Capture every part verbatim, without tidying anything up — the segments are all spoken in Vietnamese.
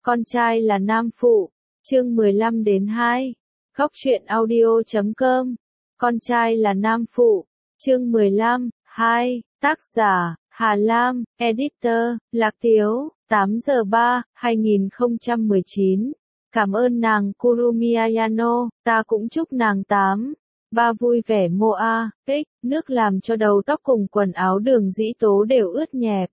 Con trai là nam phụ, chương mười lăm đến hai. Góc truyện audio chấm com. Con trai là nam phụ, chương mười lăm, hai. Tác giả, Hà Lam, editor, Lạc Tiếu, tám giờ ba, hai nghìn không trăm mười chín. Cảm ơn nàng Kurumi Ayano, ta cũng chúc nàng tám. Ba vui vẻ Moa, tích, nước làm cho đầu tóc cùng quần áo Đường Dĩ Tố đều ướt nhẹp.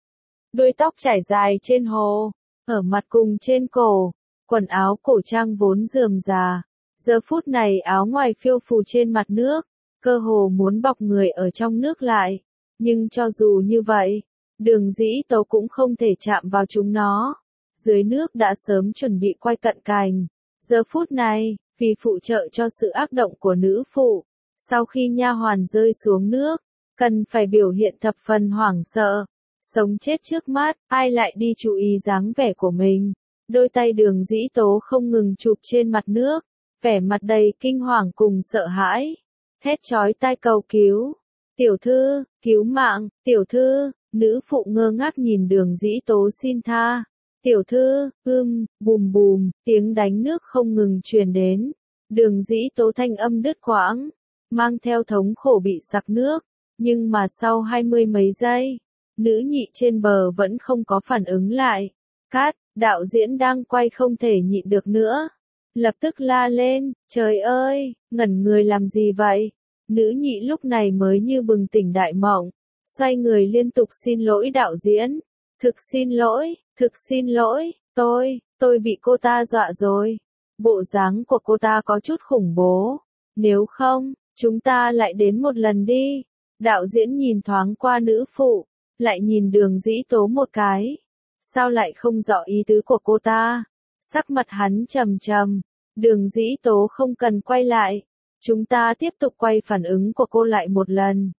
Đuôi tóc trải dài trên hồ, ở mặt cùng trên cổ, quần áo cổ trang vốn rườm rà. Giờ phút này áo ngoài phiêu phù trên mặt nước, cơ hồ muốn bọc người ở trong nước lại. Nhưng cho dù như vậy, Đường Dĩ Tố cũng không thể chạm vào chúng nó. Dưới nước đã sớm chuẩn bị quay cận cành. Giờ phút này, vì phụ trợ cho sự ác động của nữ phụ, sau khi nha hoàn rơi xuống nước, cần phải biểu hiện thập phần hoảng sợ. Sống chết trước mắt, ai lại đi chú ý dáng vẻ của mình. Đôi tay Đường Dĩ Tố không ngừng chụp trên mặt nước, vẻ mặt đầy kinh hoàng cùng sợ hãi. Thét chói tai cầu cứu. Tiểu thư, cứu mạng, tiểu thư, nữ phụ ngơ ngác nhìn Đường Dĩ Tố xin tha. Tiểu thư, ưm, bùm bùm, tiếng đánh nước không ngừng truyền đến. Đường Dĩ Tố thanh âm đứt quãng, mang theo thống khổ bị sặc nước. Nhưng mà sau hai mươi mấy giây, nữ nhị trên bờ vẫn không có phản ứng lại. Cát, đạo diễn đang quay không thể nhịn được nữa. Lập tức la lên, trời ơi, ngẩn người làm gì vậy? Nữ nhị lúc này mới như bừng tỉnh đại mộng, xoay người liên tục xin lỗi đạo diễn. Thực xin lỗi, thực xin lỗi, tôi, tôi bị cô ta dọa rồi. Bộ dáng của cô ta có chút khủng bố. Nếu không, chúng ta lại đến một lần đi. Đạo diễn nhìn thoáng qua nữ phụ, lại nhìn Đường Dĩ Tố một cái. Sao lại không rõ ý tứ của cô ta? Sắc mặt hắn trầm trầm. Đường Dĩ Tố không cần quay lại. Chúng ta tiếp tục quay phản ứng của cô lại một lần.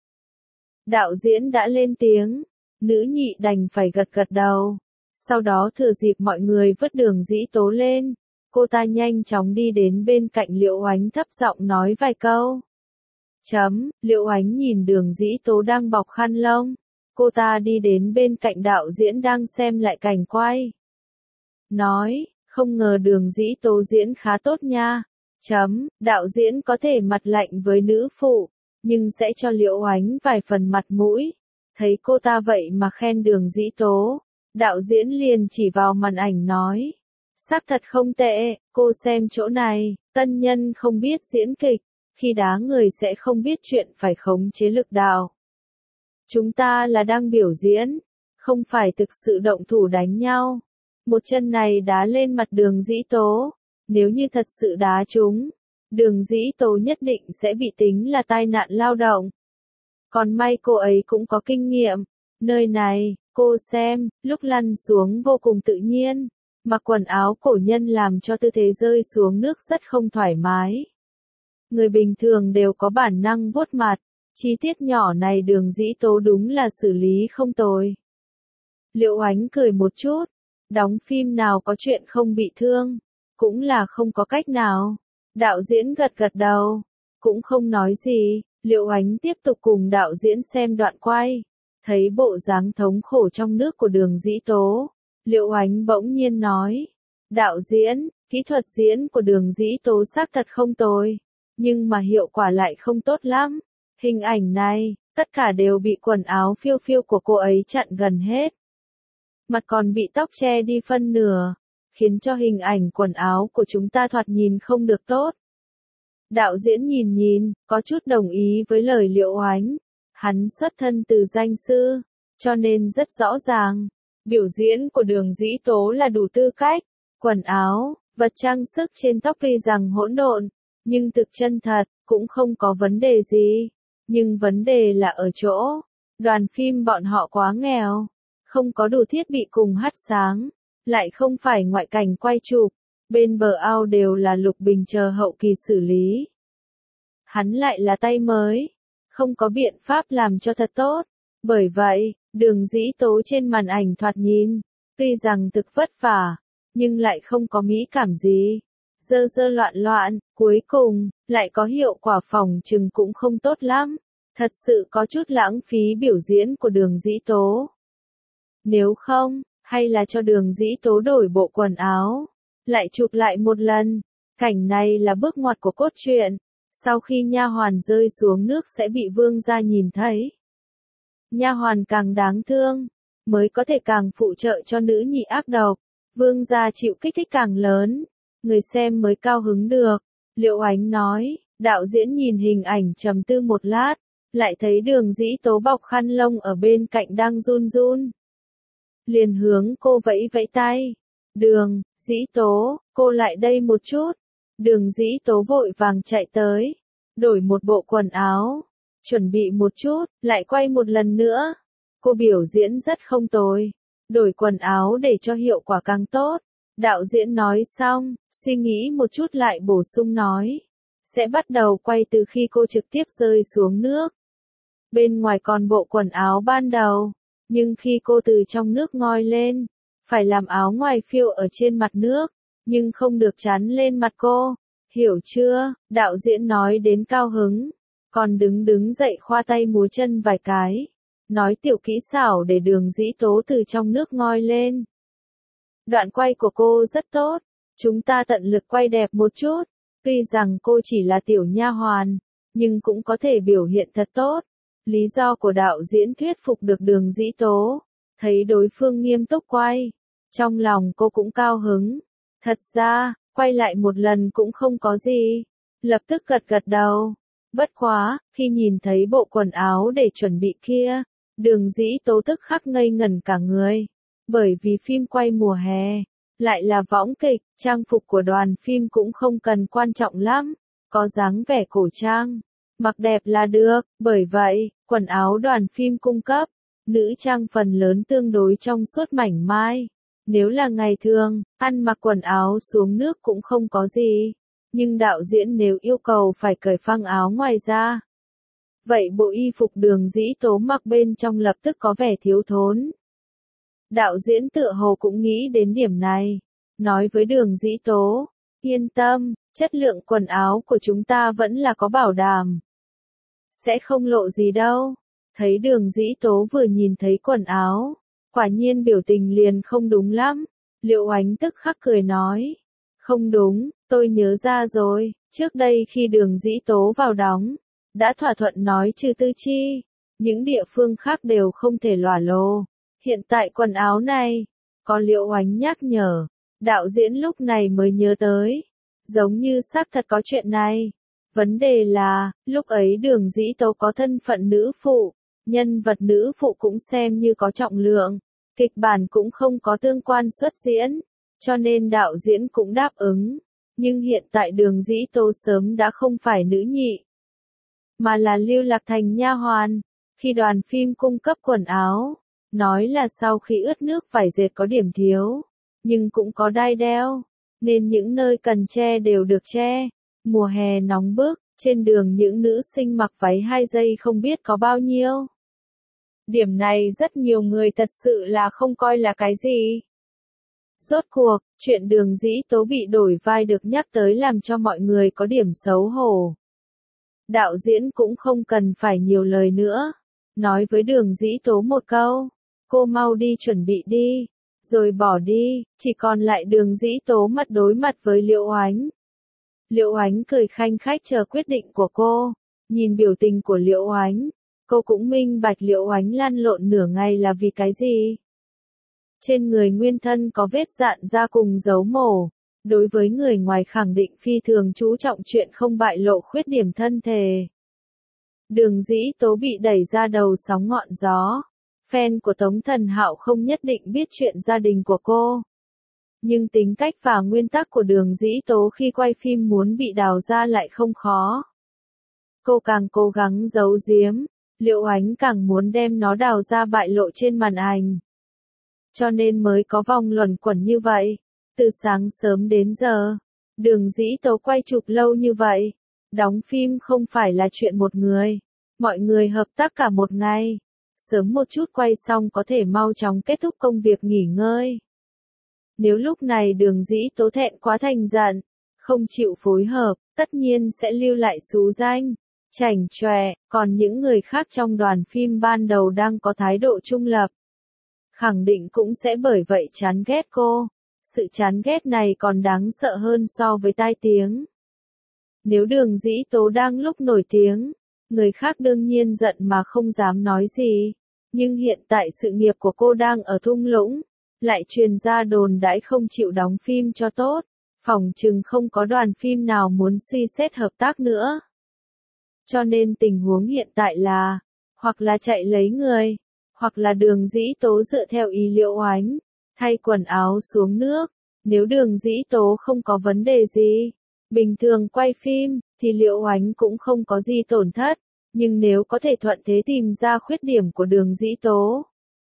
Đạo diễn đã lên tiếng. Nữ nhị đành phải gật gật đầu. Sau đó thừa dịp mọi người vứt Đường Dĩ Tố lên, cô ta nhanh chóng đi đến bên cạnh Liễu Oánh thấp giọng nói vài câu. Chấm, Liễu Oánh nhìn Đường Dĩ Tố đang bọc khăn lông. Cô ta đi đến bên cạnh đạo diễn đang xem lại cảnh quay. Nói, không ngờ Đường Dĩ Tố diễn khá tốt nha. Chấm, đạo diễn có thể mặt lạnh với nữ phụ, nhưng sẽ cho Liễu Oánh vài phần mặt mũi. Thấy cô ta vậy mà khen Đường Dĩ Tố, đạo diễn liền chỉ vào màn ảnh nói. Sắc thật không tệ, cô xem chỗ này, tân nhân không biết diễn kịch, khi đá người sẽ không biết chuyện phải khống chế lực đạo. Chúng ta là đang biểu diễn, không phải thực sự động thủ đánh nhau. Một chân này đá lên mặt Đường Dĩ Tố, nếu như thật sự đá trúng, Đường Dĩ Tố nhất định sẽ bị tính là tai nạn lao động. Còn may cô ấy cũng có kinh nghiệm. Nơi này, cô xem, lúc lăn xuống vô cùng tự nhiên. Mặc quần áo cổ nhân làm cho tư thế rơi xuống nước rất không thoải mái. Người bình thường đều có bản năng vuốt mặt. Chi tiết nhỏ này Đường Dĩ Tố đúng là xử lý không tồi. Liễu Oánh cười một chút. Đóng phim nào có chuyện không bị thương, cũng là không có cách nào. Đạo diễn gật gật đầu, cũng không nói gì. Liễu Oánh tiếp tục cùng đạo diễn xem đoạn quay. Thấy bộ dáng thống khổ trong nước của Đường Dĩ Tố, Liễu Oánh bỗng nhiên nói. Đạo diễn, kỹ thuật diễn của Đường Dĩ Tố xác thật không tồi, nhưng mà hiệu quả lại không tốt lắm. Hình ảnh này, tất cả đều bị quần áo phiêu phiêu của cô ấy chặn gần hết. Mặt còn bị tóc che đi phân nửa, khiến cho hình ảnh quần áo của chúng ta thoạt nhìn không được tốt. Đạo diễn nhìn nhìn, có chút đồng ý với lời Liễu Oánh. Hắn xuất thân từ danh sư, cho nên rất rõ ràng. Biểu diễn của Đường Dĩ Tố là đủ tư cách. Quần áo, vật trang sức trên tóc tuy rằng hỗn độn, nhưng thực chân thật, cũng không có vấn đề gì. Nhưng vấn đề là ở chỗ, đoàn phim bọn họ quá nghèo, không có đủ thiết bị cùng hắt sáng, lại không phải ngoại cảnh quay chụp, bên bờ ao đều là Lục Bình chờ hậu kỳ xử lý. Hắn lại là tay mới, không có biện pháp làm cho thật tốt, bởi vậy, Đường Dĩ Tố trên màn ảnh thoạt nhìn, tuy rằng thực vất vả, nhưng lại không có mỹ cảm gì. Dơ dơ loạn loạn, cuối cùng, lại có hiệu quả phòng chừng cũng không tốt lắm. Thật sự có chút lãng phí biểu diễn của Đường Dĩ Tố. Nếu không, hay là cho Đường Dĩ Tố đổi bộ quần áo, lại chụp lại một lần. Cảnh này là bước ngoặt của cốt truyện, sau khi nha hoàn rơi xuống nước sẽ bị vương gia nhìn thấy. Nha hoàn càng đáng thương, mới có thể càng phụ trợ cho nữ nhị ác độc, vương gia chịu kích thích càng lớn, người xem mới cao hứng được. Liệu Ánh nói, đạo diễn nhìn hình ảnh trầm tư một lát, lại thấy Đường Dĩ Tố bọc khăn lông ở bên cạnh đang run run. Liền hướng cô vẫy vẫy tay. Đường, Dĩ Tố, cô lại đây một chút. Đường Dĩ Tố vội vàng chạy tới, đổi một bộ quần áo, chuẩn bị một chút, lại quay một lần nữa. Cô biểu diễn rất không tồi, đổi quần áo để cho hiệu quả càng tốt. Đạo diễn nói xong, suy nghĩ một chút lại bổ sung nói, sẽ bắt đầu quay từ khi cô trực tiếp rơi xuống nước. Bên ngoài còn bộ quần áo ban đầu, nhưng khi cô từ trong nước ngoi lên, phải làm áo ngoài phiêu ở trên mặt nước, nhưng không được chắn lên mặt cô. Hiểu chưa? Đạo diễn nói đến cao hứng, còn đứng đứng dậy khoa tay múa chân vài cái, nói tiểu kỹ xảo để Đường Dĩ Tố từ trong nước ngoi lên. Đoạn quay của cô rất tốt, chúng ta tận lực quay đẹp một chút, tuy rằng cô chỉ là tiểu nha hoàn, nhưng cũng có thể biểu hiện thật tốt. Lý do của đạo diễn thuyết phục được Đường Dĩ Tố, thấy đối phương nghiêm túc quay, trong lòng cô cũng cao hứng. Thật ra, quay lại một lần cũng không có gì, lập tức gật gật đầu. Bất quá, khi nhìn thấy bộ quần áo để chuẩn bị kia, Đường Dĩ Tố tức khắc ngây ngẩn cả người, bởi vì phim quay mùa hè, lại là võng kịch, trang phục của đoàn phim cũng không cần quan trọng lắm, có dáng vẻ cổ trang, mặc đẹp là được. Bởi vậy, quần áo đoàn phim cung cấp, nữ trang phần lớn tương đối trong suốt mảnh mai. Nếu là ngày thường, ăn mặc quần áo xuống nước cũng không có gì, nhưng đạo diễn nếu yêu cầu phải cởi phăng áo ngoài ra, vậy bộ y phục Đường Dĩ Tố mặc bên trong lập tức có vẻ thiếu thốn. Đạo diễn tựa hồ cũng nghĩ đến điểm này, nói với Đường Dĩ Tố, yên tâm, chất lượng quần áo của chúng ta vẫn là có bảo đảm, sẽ không lộ gì đâu. Thấy Đường Dĩ Tố vừa nhìn thấy quần áo, quả nhiên biểu tình liền không đúng lắm. Liệu Ánh tức khắc cười nói, không đúng, tôi nhớ ra rồi, trước đây khi Đường Dĩ Tố vào đóng, đã thỏa thuận nói trừ Tư Chi, những địa phương khác đều không thể lỏa lồ. Hiện tại quần áo này, có Liệu Ánh nhắc nhở, đạo diễn lúc này mới nhớ tới, giống như xác thật có chuyện này. Vấn đề là, lúc ấy Đường Dĩ Tố có thân phận nữ phụ, nhân vật nữ phụ cũng xem như có trọng lượng, kịch bản cũng không có tương quan xuất diễn, cho nên đạo diễn cũng đáp ứng. Nhưng hiện tại Đường Dĩ Tố sớm đã không phải nữ nhị, mà là lưu lạc thành nha hoàn. Khi đoàn phim cung cấp quần áo, nói là sau khi ướt nước vải dệt có điểm thiếu, nhưng cũng có đai đeo, nên những nơi cần che đều được che. Mùa hè nóng bức, trên đường những nữ sinh mặc váy hai giây không biết có bao nhiêu. Điểm này rất nhiều người thật sự là không coi là cái gì. Rốt cuộc, chuyện Đường Dĩ Tố bị đổi vai được nhắc tới làm cho mọi người có điểm xấu hổ. Đạo diễn cũng không cần phải nhiều lời nữa, nói với Đường Dĩ Tố một câu, cô mau đi chuẩn bị đi, rồi bỏ đi, chỉ còn lại Đường Dĩ Tố mặt đối mặt với Liệu Ánh. Liệu Ánh cười khanh khách chờ quyết định của cô, nhìn biểu tình của Liệu Ánh, cô cũng minh bạch Liệu Ánh lăn lộn nửa ngày là vì cái gì. Trên người nguyên thân có vết dạn da cùng dấu mổ, đối với người ngoài khẳng định phi thường chú trọng chuyện không bại lộ khuyết điểm thân thể. Đường Dĩ Tố bị đẩy ra đầu sóng ngọn gió, fan của Tống Thần Hạo không nhất định biết chuyện gia đình của cô. Nhưng tính cách và nguyên tắc của Đường Dĩ Tố khi quay phim muốn bị đào ra lại không khó. Cô càng cố gắng giấu giếm, Liệu Ánh càng muốn đem nó đào ra bại lộ trên màn ảnh. Cho nên mới có vòng luẩn quẩn như vậy. Từ sáng sớm đến giờ, Đường Dĩ Tố quay chụp lâu như vậy. Đóng phim không phải là chuyện một người. Mọi người hợp tác cả một ngày. Sớm một chút quay xong có thể mau chóng kết thúc công việc nghỉ ngơi. Nếu lúc này Đường Dĩ Tố thẹn quá thành giận, không chịu phối hợp, tất nhiên sẽ lưu lại xú danh, chảnh chọe, còn những người khác trong đoàn phim ban đầu đang có thái độ trung lập. khẳng định cũng sẽ bởi vậy chán ghét cô. Sự chán ghét này còn đáng sợ hơn so với tai tiếng. Nếu Đường Dĩ Tố đang lúc nổi tiếng, người khác đương nhiên giận mà không dám nói gì. Nhưng hiện tại sự nghiệp của cô đang ở thung lũng, lại truyền ra đồn đãi không chịu đóng phim cho tốt, phỏng chừng không có đoàn phim nào muốn suy xét hợp tác nữa. Cho nên tình huống hiện tại là, hoặc là chạy lấy người, hoặc là Đường Dĩ Tố dựa theo ý Liễu Oánh, thay quần áo xuống nước. Nếu Đường Dĩ Tố không có vấn đề gì, bình thường quay phim, thì Liễu Oánh cũng không có gì tổn thất. Nhưng nếu có thể thuận thế tìm ra khuyết điểm của Đường Dĩ Tố,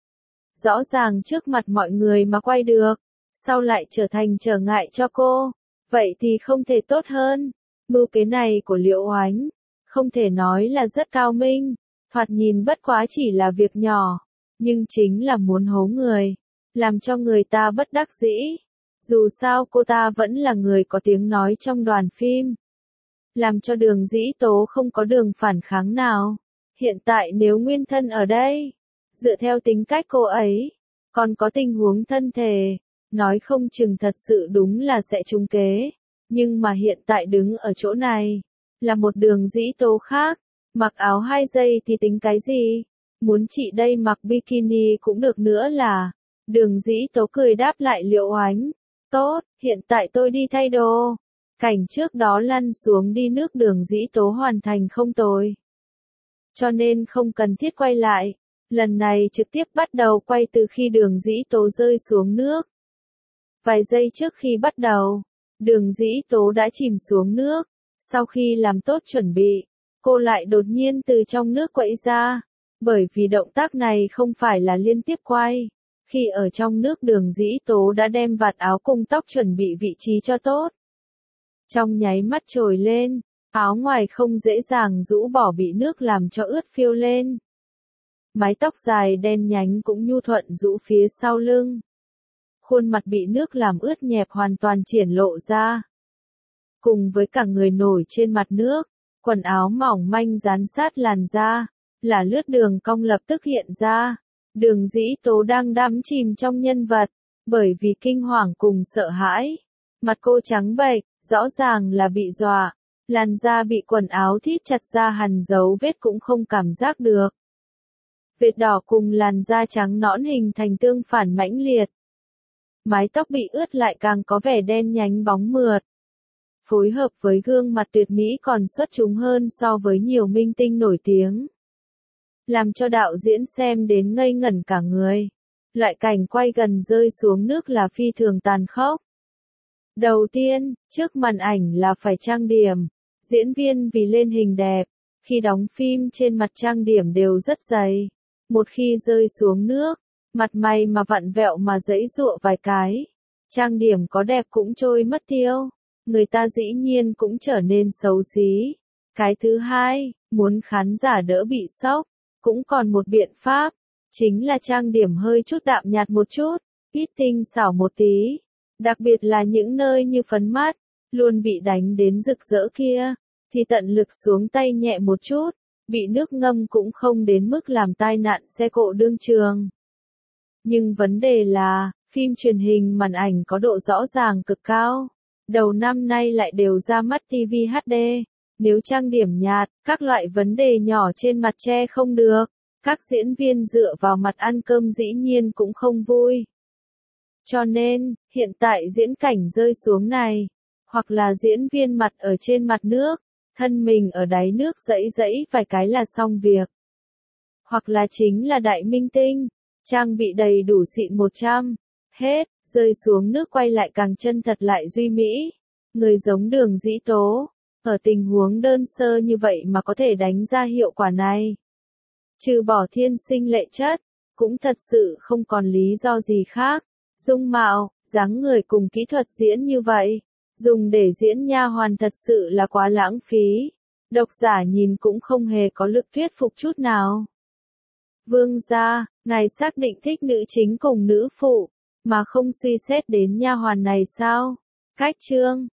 rõ ràng trước mặt mọi người mà quay được, sau lại trở thành trở ngại cho cô, vậy thì không thể tốt hơn. Mưu kế này của Liễu Oánh, không thể nói là rất cao minh, thoạt nhìn bất quá chỉ là việc nhỏ, nhưng chính là muốn hố người, làm cho người ta bất đắc dĩ. Dù sao cô ta vẫn là người có tiếng nói trong đoàn phim, làm cho Đường Dĩ Tố không có đường phản kháng nào. Hiện tại nếu Nguyên Thân ở đây, dựa theo tính cách cô ấy, còn có tình huống thân thể, nói không chừng thật sự đúng là sẽ trúng kế. Nhưng mà hiện tại đứng ở chỗ này, là một Đường Dĩ Tố khác, mặc áo hai giây thì tính cái gì, muốn chị đây mặc bikini cũng được nữa là. Đường Dĩ Tố cười đáp lại Liễu Oánh, tốt, hiện tại tôi đi thay đồ. Cảnh trước đó lăn xuống đi nước Đường Dĩ Tố hoàn thành không tồi, cho nên không cần thiết quay lại. Lần này trực tiếp bắt đầu quay từ khi Đường Dĩ Tố rơi xuống nước. Vài giây trước khi bắt đầu, Đường Dĩ Tố đã chìm xuống nước. Sau khi làm tốt chuẩn bị, cô lại đột nhiên từ trong nước quậy ra. Bởi vì động tác này không phải là liên tiếp quay. Khi ở trong nước Đường Dĩ Tố đã đem vạt áo cùng tóc chuẩn bị vị trí cho tốt. Trong nháy mắt trồi lên, áo ngoài không dễ dàng rũ bỏ bị nước làm cho ướt phiêu lên. Mái tóc dài đen nhánh cũng nhu thuận rũ phía sau lưng. Khuôn mặt bị nước làm ướt nhẹp hoàn toàn triển lộ ra. Cùng với cả người nổi trên mặt nước, quần áo mỏng manh dán sát làn da, là lướt đường cong lập tức hiện ra. Đường Dĩ Tố đang đắm chìm trong nhân vật, bởi vì kinh hoàng cùng sợ hãi. Mặt cô trắng bệch, rõ ràng là bị dọa, làn da bị quần áo thít chặt ra hằn dấu vết cũng không cảm giác được. Vệt đỏ cùng làn da trắng nõn hình thành tương phản mãnh liệt. Mái tóc bị ướt lại càng có vẻ đen nhánh bóng mượt. Phối hợp với gương mặt tuyệt mỹ còn xuất chúng hơn so với nhiều minh tinh nổi tiếng. Làm cho đạo diễn xem đến ngây ngẩn cả người. Loại cảnh quay gần rơi xuống nước là phi thường tàn khốc. Đầu tiên, trước màn ảnh là phải trang điểm. Diễn viên vì lên hình đẹp, khi đóng phim trên mặt trang điểm đều rất dày. Một khi rơi xuống nước, mặt mày mà vặn vẹo mà giãy giụa vài cái, trang điểm có đẹp cũng trôi mất tiêu. Người ta dĩ nhiên cũng trở nên xấu xí. Cái thứ hai, muốn khán giả đỡ bị sốc, cũng còn một biện pháp, chính là trang điểm hơi chút đạm nhạt một chút, ít tinh xảo một tí. Đặc biệt là những nơi như phấn mắt, luôn bị đánh đến rực rỡ kia, thì tận lực xuống tay nhẹ một chút, bị nước ngâm cũng không đến mức làm tai nạn xe cộ đương trường. Nhưng vấn đề là, phim truyền hình màn ảnh có độ rõ ràng cực cao. Đầu năm nay lại đều ra mắt ti vi hát đê. Nếu trang điểm nhạt, các loại vấn đề nhỏ trên mặt che không được. Các diễn viên dựa vào mặt ăn cơm dĩ nhiên cũng không vui. Cho nên, hiện tại diễn cảnh rơi xuống này, hoặc là diễn viên mặt ở trên mặt nước, thân mình ở đáy nước giãy giãy vài cái là xong việc. Hoặc là chính là đại minh tinh, trang bị đầy đủ xịn một trăm, hết, rơi xuống nước quay lại càng chân thật lại duy mỹ. Người giống Đường Dĩ Tố, ở tình huống đơn sơ như vậy mà có thể đánh ra hiệu quả này. Trừ bỏ thiên sinh lệ chất, cũng thật sự không còn lý do gì khác. Dung mạo, dáng người cùng kỹ thuật diễn như vậy, dùng để diễn nha hoàn thật sự là quá lãng phí. Độc giả nhìn cũng không hề có lực thuyết phục chút nào. Vương gia, ngài xác định thích nữ chính cùng nữ phụ, mà không suy xét đến nha hoàn này sao? Cách chương